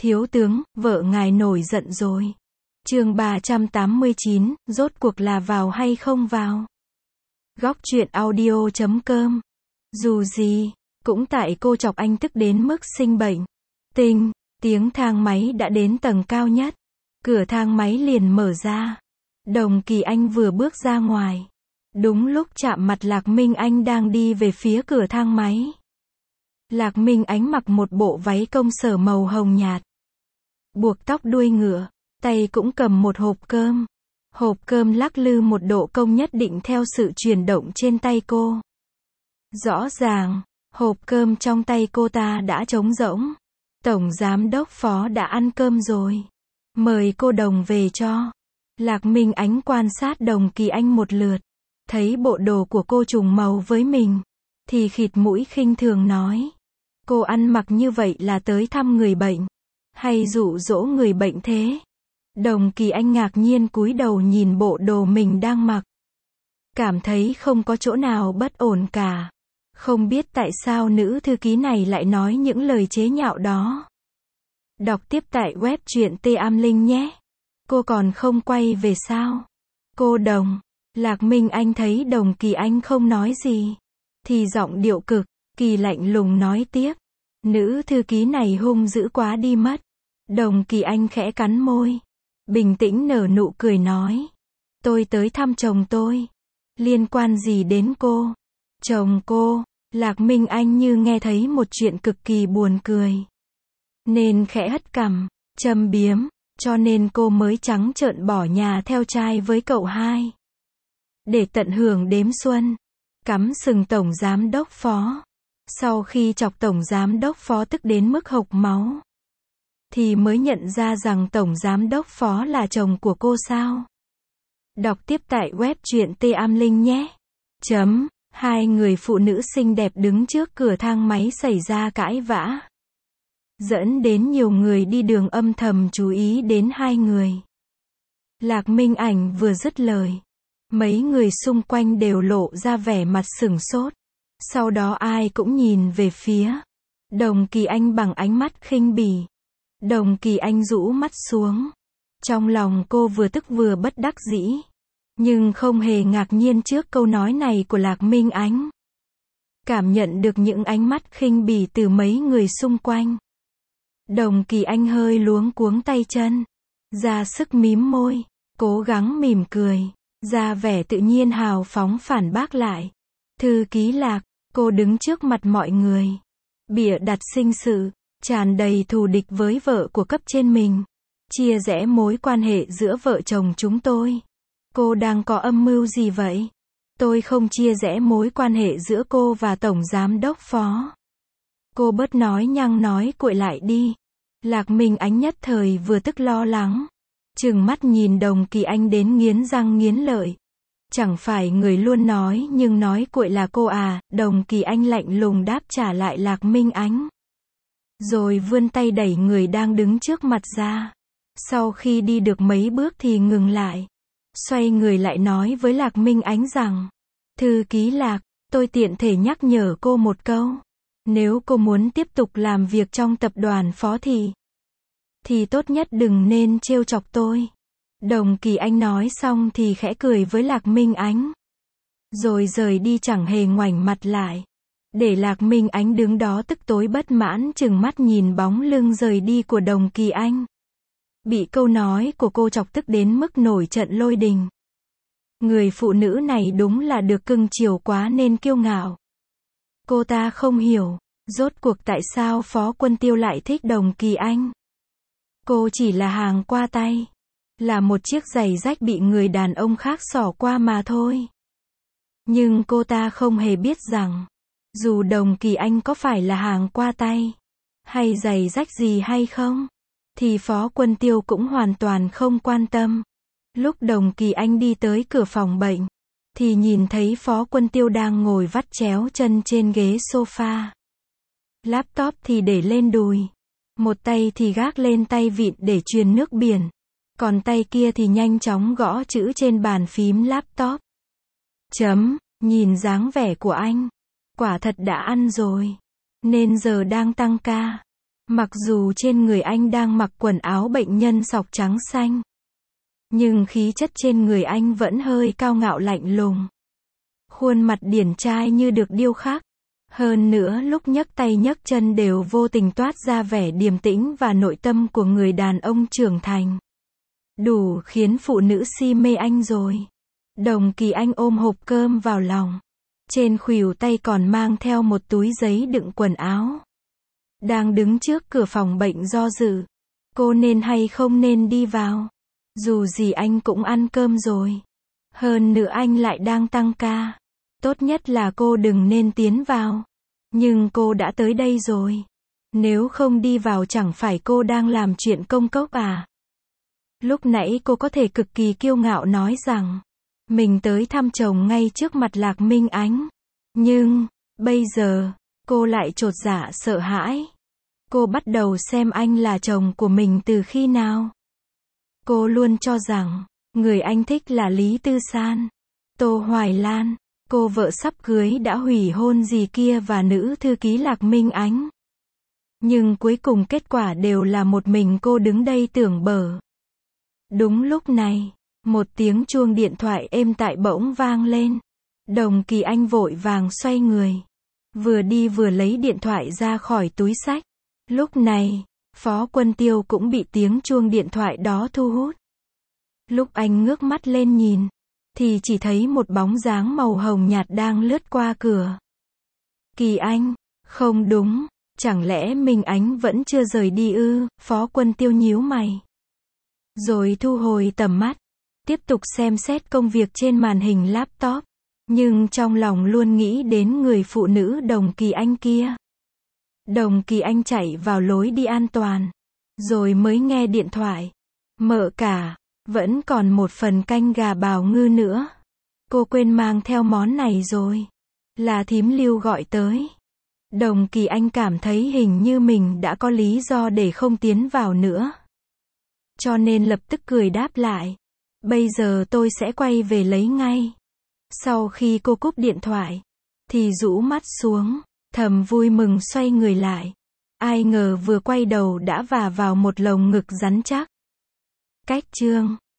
Thiếu tướng, vợ ngài nổi giận rồi. Chương 389, rốt cuộc là vào hay không vào? Góc truyện audio.com. Dù gì, cũng tại cô chọc anh tức đến mức sinh bệnh. Tiếng thang máy đã đến tầng cao nhất. Cửa thang máy liền mở ra. Đồng Kỳ Anh vừa bước ra ngoài. Đúng lúc chạm mặt Lạc Minh Anh đang đi về phía cửa thang máy. Lạc Minh Anh mặc một bộ váy công sở màu hồng nhạt. Buộc tóc đuôi ngựa, tay cũng cầm một hộp cơm. Hộp cơm lắc lư một độ cong nhất định theo sự chuyển động trên tay cô. Rõ ràng, hộp cơm trong tay cô ta đã trống rỗng. Tổng giám đốc Phó đã ăn cơm rồi. Mời cô Đồng về cho. Lạc Minh Ánh quan sát Đồng Kỳ Anh một lượt. Thấy bộ đồ của cô trùng màu với mình. Thì khịt mũi khinh thường nói. Cô ăn mặc như vậy là tới thăm người bệnh. Hay dụ dỗ người bệnh thế? Đồng Kỳ Anh ngạc nhiên cúi đầu nhìn bộ đồ mình đang mặc. Cảm thấy không có chỗ nào bất ổn cả. Không biết tại sao nữ thư ký này lại nói những lời chế nhạo đó. Đọc tiếp tại web truyện T-Am-Linh nhé. Cô còn không quay về sao? Cô Đồng. Lạc Minh Anh thấy Đồng Kỳ Anh không nói gì. Thì giọng điệu cực kỳ lạnh lùng nói tiếp. Nữ thư ký này hung dữ quá đi mất. Đồng Kỳ Anh khẽ cắn môi. Bình tĩnh nở nụ cười nói. Tôi tới thăm chồng tôi. Liên quan gì đến cô? Chồng cô. Lạc Minh Anh như nghe thấy một chuyện cực kỳ buồn cười. Nên khẽ hất cằm, châm biếm. Cho nên cô mới trắng trợn bỏ nhà theo trai với cậu hai. Để tận hưởng đếm xuân. Cắm sừng Tổng Giám đốc Phó. Sau khi chọc Tổng Giám đốc Phó tức đến mức hộc máu. Thì mới nhận ra rằng Tổng Giám đốc Phó là chồng của cô sao? Đọc tiếp tại web truyện T-Am-Linh nhé. Hai người phụ nữ xinh đẹp đứng trước cửa thang máy xảy ra cãi vã. Dẫn đến nhiều người đi đường âm thầm chú ý đến hai người. Lạc Minh Ảnh vừa dứt lời. Mấy người xung quanh đều lộ ra vẻ mặt sửng sốt. Sau đó ai cũng nhìn về phía Đồng Kỳ Anh bằng ánh mắt khinh bỉ. Đồng Kỳ Anh rũ mắt xuống. Trong lòng cô vừa tức vừa bất đắc dĩ. Nhưng không hề ngạc nhiên trước câu nói này của Lạc Minh Ánh. Cảm nhận được những ánh mắt khinh bỉ từ mấy người xung quanh. Đồng Kỳ Anh hơi luống cuống tay chân. Ra sức mím môi. Cố gắng mỉm cười. Ra vẻ tự nhiên hào phóng phản bác lại. Thư ký Lạc, cô đứng trước mặt mọi người. Bịa đặt sinh sự. Tràn đầy thù địch với vợ của cấp trên mình. Chia rẽ mối quan hệ giữa vợ chồng chúng tôi. Cô đang có âm mưu gì vậy? Tôi không chia rẽ mối quan hệ giữa cô và Tổng Giám đốc Phó. Cô bớt nói nhăng nói cuội lại đi. Lạc Minh Ánh nhất thời vừa tức lo lắng. Trừng mắt nhìn Đồng Kỳ Anh đến nghiến răng nghiến lợi. Chẳng phải người luôn nói nhưng nói cuội là cô à? Đồng Kỳ Anh lạnh lùng đáp trả lại Lạc Minh Ánh. Rồi vươn tay đẩy người đang đứng trước mặt ra. Sau khi đi được mấy bước thì ngừng lại. Xoay người lại nói với Lạc Minh Ánh rằng. Thư ký Lạc, tôi tiện thể nhắc nhở cô một câu. Nếu cô muốn tiếp tục làm việc trong tập đoàn Phó thì tốt nhất đừng nên trêu chọc tôi. Đồng Kỳ Anh nói xong thì khẽ cười với Lạc Minh Ánh. Rồi rời đi chẳng hề ngoảnh mặt lại. Để Lạc Minh Ánh đứng đó tức tối bất mãn chừng mắt nhìn bóng lưng rời đi của Đồng Kỳ Anh. Bị câu nói của cô chọc tức đến mức nổi trận lôi đình. Người phụ nữ này đúng là được cưng chiều quá nên kiêu ngạo. Cô ta không hiểu, rốt cuộc tại sao Phó Quân Tiêu lại thích Đồng Kỳ Anh. Cô chỉ là hàng qua tay. Là một chiếc giày rách bị người đàn ông khác xỏ qua mà thôi. Nhưng cô ta không hề biết rằng. Dù Đồng Kỳ Anh có phải là hàng qua tay. Hay giày rách gì hay không. Thì Phó Quân Tiêu cũng hoàn toàn không quan tâm. Lúc Đồng Kỳ Anh đi tới cửa phòng bệnh. Thì nhìn thấy Phó Quân Tiêu đang ngồi vắt chéo chân trên ghế sofa. Laptop thì để lên đùi. Một tay thì gác lên tay vịn để truyền nước biển. Còn tay kia thì nhanh chóng gõ chữ trên bàn phím laptop. Nhìn dáng vẻ của anh. Quả thật đã ăn rồi. Nên giờ đang tăng ca. Mặc dù trên người anh đang mặc quần áo bệnh nhân sọc trắng xanh, nhưng khí chất trên người anh vẫn hơi cao ngạo lạnh lùng. Khuôn mặt điển trai như được điêu khắc. Hơn nữa lúc nhấc tay nhấc chân đều vô tình toát ra vẻ điềm tĩnh và nội tâm của người đàn ông trưởng thành. Đủ khiến phụ nữ si mê anh rồi. Đồng Kỳ Anh ôm hộp cơm vào lòng. Trên khuỷu tay còn mang theo một túi giấy đựng quần áo. Đang đứng trước cửa phòng bệnh do dự. Cô nên hay không nên đi vào? Dù gì anh cũng ăn cơm rồi. Hơn nữa anh lại đang tăng ca. Tốt nhất là cô đừng nên tiến vào. Nhưng cô đã tới đây rồi. Nếu không đi vào chẳng phải cô đang làm chuyện công cốc à? Lúc nãy cô có thể cực kỳ kiêu ngạo nói rằng mình tới thăm chồng ngay trước mặt Lạc Minh Ánh. Nhưng, bây giờ, cô lại chột dạ sợ hãi. Cô bắt đầu xem anh là chồng của mình từ khi nào? Cô luôn cho rằng, người anh thích là Lý Tư San, Tô Hoài Lan, cô vợ sắp cưới đã hủy hôn gì kia và nữ thư ký Lạc Minh Ánh. Nhưng cuối cùng kết quả đều là một mình cô đứng đây tưởng bở. Đúng lúc này, một tiếng chuông điện thoại êm tai bỗng vang lên. Đồng Kỳ Anh vội vàng xoay người. Vừa đi vừa lấy điện thoại ra khỏi túi xách. Lúc này, Phó Quân Tiêu cũng bị tiếng chuông điện thoại đó thu hút. Lúc anh ngước mắt lên nhìn, thì chỉ thấy một bóng dáng màu hồng nhạt đang lướt qua cửa. Kỳ Anh, không đúng, chẳng lẽ Minh Ánh vẫn chưa rời đi ư? Phó Quân Tiêu nhíu mày. Rồi thu hồi tầm mắt, tiếp tục xem xét công việc trên màn hình laptop. Nhưng trong lòng luôn nghĩ đến người phụ nữ Đồng Kỳ Anh kia. Đồng Kỳ Anh chạy vào lối đi an toàn. Rồi mới nghe điện thoại. Mợ cả, vẫn còn một phần canh gà bào ngư nữa. Cô quên mang theo món này rồi. Là thím Lưu gọi tới. Đồng Kỳ Anh cảm thấy hình như mình đã có lý do để không tiến vào nữa. Cho nên lập tức cười đáp lại. Bây giờ tôi sẽ quay về lấy ngay. Sau khi cô cúp điện thoại, thì rũ mắt xuống, thầm vui mừng xoay người lại. Ai ngờ vừa quay đầu đã vả vào một lồng ngực rắn chắc. Cách chương